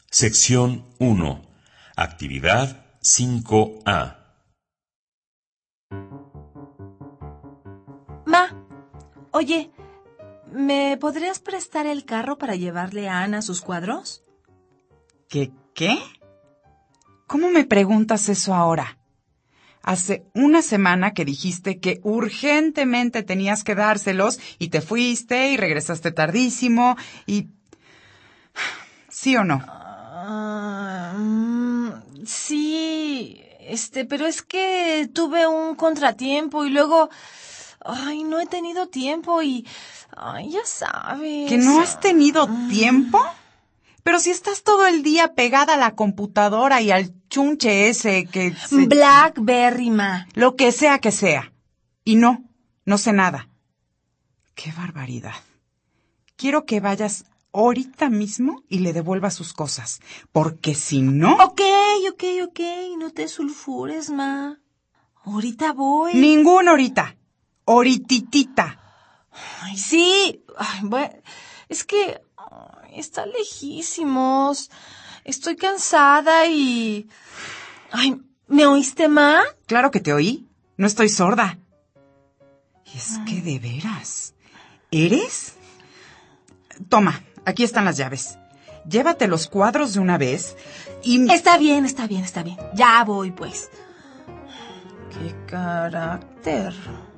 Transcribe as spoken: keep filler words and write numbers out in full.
Sección uno. Actividad cinco A. Ma, oye, ¿me podrías prestar el carro para llevarle a Ana sus cuadros? ¿Qué qué? ¿Cómo me preguntas eso ahora? Hace una semana que dijiste que urgentemente tenías que dárselos y te fuiste y regresaste tardísimo y... ¿Sí o no? Ah, mm, sí, este, pero es que tuve un contratiempo y luego... Ay, no he tenido tiempo y... Ay, ya sabes. ¿Que no has tenido tiempo? Pero si estás todo el día pegada a la computadora y al chunche ese que... se- Blackberry, ma. Lo que sea que sea. Y no, no sé nada. ¡Qué barbaridad! Quiero que vayas ahorita mismo y le devuelvas sus cosas. Porque si no... Ok, ok, ok, no te sulfures, ma. Ahorita voy. Ningún ahorita. Ahorititita. Ay, sí. Ay, bueno, es que ay, está lejísimos. Estoy cansada y... Ay, ¿me oíste, ma? Claro que te oí. No estoy sorda. Y es que de veras... ¿Eres? Toma, aquí están las llaves. Llévate los cuadros de una vez y... Está bien, está bien, está bien. Ya voy, pues. Qué carácter.